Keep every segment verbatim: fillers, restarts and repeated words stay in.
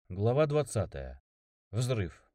Глава двадцатая. Взрыв.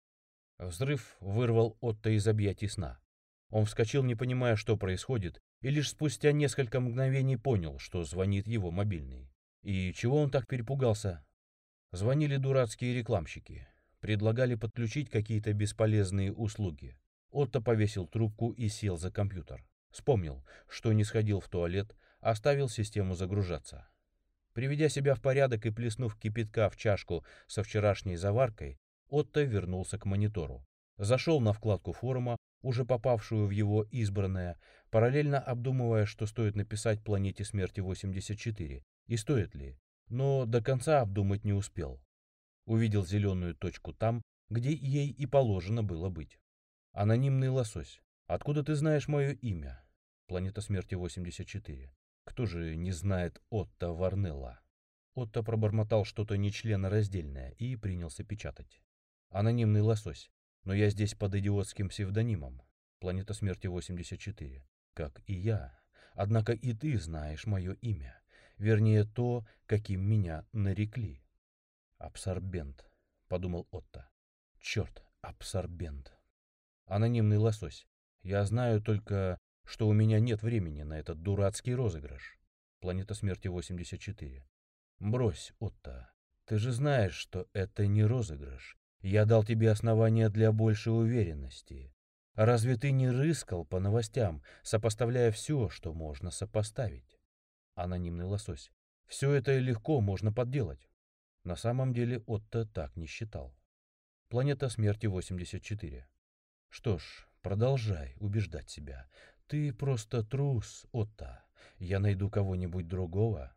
Взрыв вырвал Отто из объятий сна. Он вскочил, не понимая, что происходит, и лишь спустя несколько мгновений понял, что звонит его мобильный. И чего он так перепугался? Звонили дурацкие рекламщики. Предлагали подключить какие-то бесполезные услуги. Отто повесил трубку и сел за компьютер. Вспомнил, что не сходил в туалет, оставил систему загружаться. Приведя себя в порядок и плеснув кипятка в чашку со вчерашней заваркой, Отто вернулся к монитору. Зашел на вкладку форума, уже попавшую в его избранное, параллельно обдумывая, что стоит написать «Планете смерти восемьдесят четыре» и стоит ли, но до конца обдумать не успел. Увидел зеленую точку там, где ей и положено было быть. Анонимный лосось. Откуда ты знаешь мое имя? Планета смерти восемьдесят четыре. Кто же не знает Отто Варнелла? Отто пробормотал что-то нечленораздельное и принялся печатать. Анонимный лосось. Но я здесь под идиотским псевдонимом. Планета смерти восемьдесят четыре. Как и я. Однако и ты знаешь мое имя. Вернее, то, каким меня нарекли. Абсорбент, подумал Отто. Черт, абсорбент. Анонимный лосось. Я знаю только, что у меня нет времени на этот дурацкий розыгрыш. Планета смерти восемьдесят четыре. Брось, Отто. Ты же знаешь, что это не розыгрыш. Я дал тебе основания для большей уверенности. Разве ты не рыскал по новостям, сопоставляя все, что можно сопоставить? Анонимный лосось. Все это легко можно подделать. На самом деле Отто так не считал. Планета смерти восемьдесят четыре. Что ж, продолжай убеждать себя. Ты просто трус, Отто. Я найду кого-нибудь другого.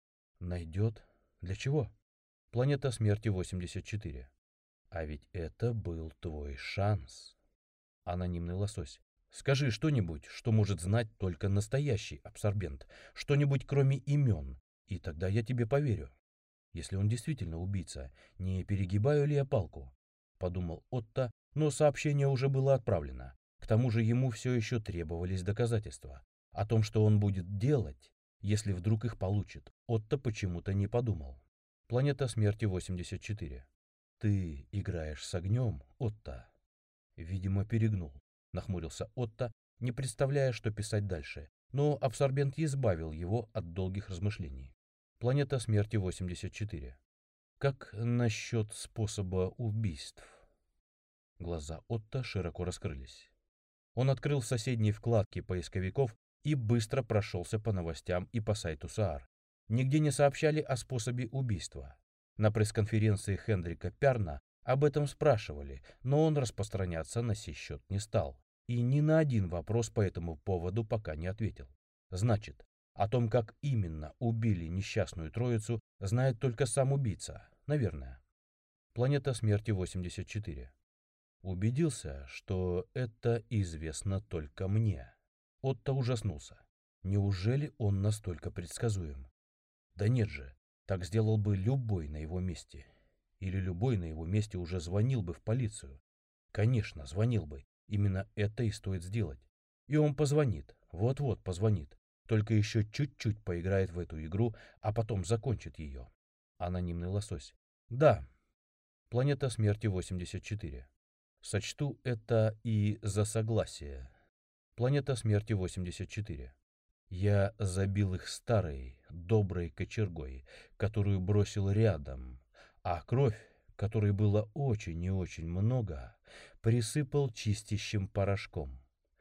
Найдет? Для чего? Планета смерти восемьдесят четыре. А ведь это был твой шанс. Анонимный лосось. Скажи что-нибудь, что может знать только настоящий абсорбент. Что-нибудь кроме имен. И тогда я тебе поверю. Если он действительно убийца, не перегибаю ли я палку? Подумал Отто, но сообщение уже было отправлено. К тому же ему все еще требовались доказательства. О том, что он будет делать, если вдруг их получит, Отто почему-то не подумал. Планета смерти восемьдесят четыре. Ты играешь с огнем, Отто. Видимо, перегнул. Нахмурился Отто, не представляя, что писать дальше. Но абсорбент избавил его от долгих размышлений. Планета смерти восемьдесят четыре. Как насчет способа убийств? Глаза Отто широко раскрылись. Он открыл соседние вкладки поисковиков и быстро прошелся по новостям и по сайту СААР. Нигде не сообщали о способе убийства. На пресс-конференции Хендрика Пярна об этом спрашивали, но он распространяться на сей счет не стал. И ни на один вопрос по этому поводу пока не ответил. Значит, о том, как именно убили несчастную троицу, знает только сам убийца, наверное. Планета смерти восемьдесят четыре. Убедился, что это известно только мне. Отто ужаснулся. Неужели он настолько предсказуем? Да нет же, так сделал бы любой на его месте. Или любой на его месте уже звонил бы в полицию. Конечно, звонил бы. Именно это и стоит сделать. И он позвонит, вот-вот позвонит. Только еще чуть-чуть поиграет в эту игру, а потом закончит ее. Анонимный лосось. Да. Планета смерти восемьдесят четыре. Сочту это и за согласие. Планета смерти восемьдесят четыре. Я забил их старой, доброй кочергой, которую бросил рядом, а кровь, которой было очень и очень много, присыпал чистящим порошком.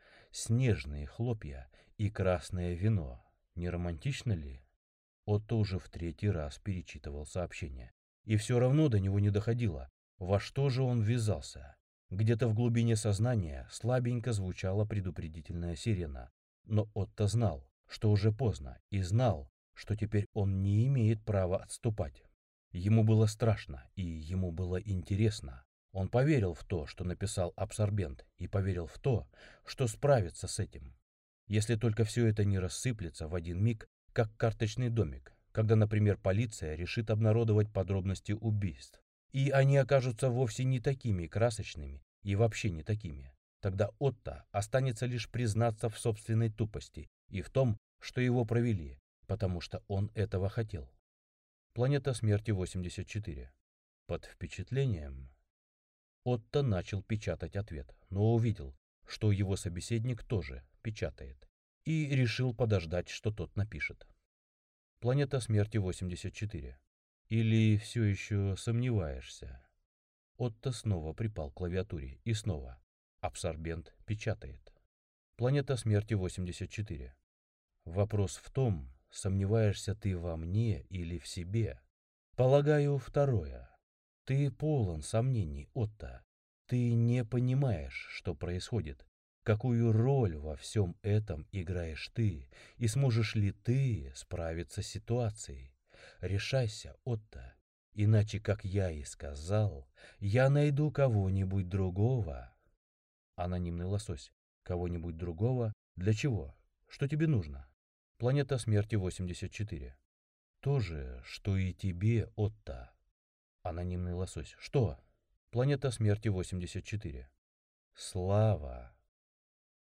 Снежные хлопья и красное вино. Не романтично ли? Отто уже в третий раз перечитывал сообщение. И все равно до него не доходило, во что же он ввязался. Где-то в глубине сознания слабенько звучала предупредительная сирена. Но Отто знал, что уже поздно, и знал, что теперь он не имеет права отступать. Ему было страшно, и ему было интересно. Он поверил в то, что написал абсорбент, и поверил в то, что справится с этим. Если только все это не рассыплется в один миг, как карточный домик, когда, например, полиция решит обнародовать подробности убийств. И они окажутся вовсе не такими красочными и вообще не такими. Тогда Отто останется лишь признаться в собственной тупости и в том, что его провели, потому что он этого хотел. Планета смерти восемьдесят четыре. Под впечатлением Отто начал печатать ответ, но увидел, что его собеседник тоже печатает, и решил подождать, что тот напишет. Планета смерти восемьдесят четыре. Или все еще сомневаешься? Отто снова припал к клавиатуре и снова. Абсорбент печатает. Планета смерти восемьдесят четыре. Вопрос в том, сомневаешься ты во мне или в себе? Полагаю, второе. Ты полон сомнений, Отто. Ты не понимаешь, что происходит, какую роль во всем этом играешь ты, и сможешь ли ты справиться с ситуацией. Решайся, Отто, иначе, как я и сказал, я найду кого-нибудь другого. Анонимный лосось. Кого-нибудь другого? Для чего? Что тебе нужно? Планета смерти восемьдесят четыре. То же, что и тебе, Отто. Анонимный лосось. Что? Планета смерти восемьдесят четыре. Слава.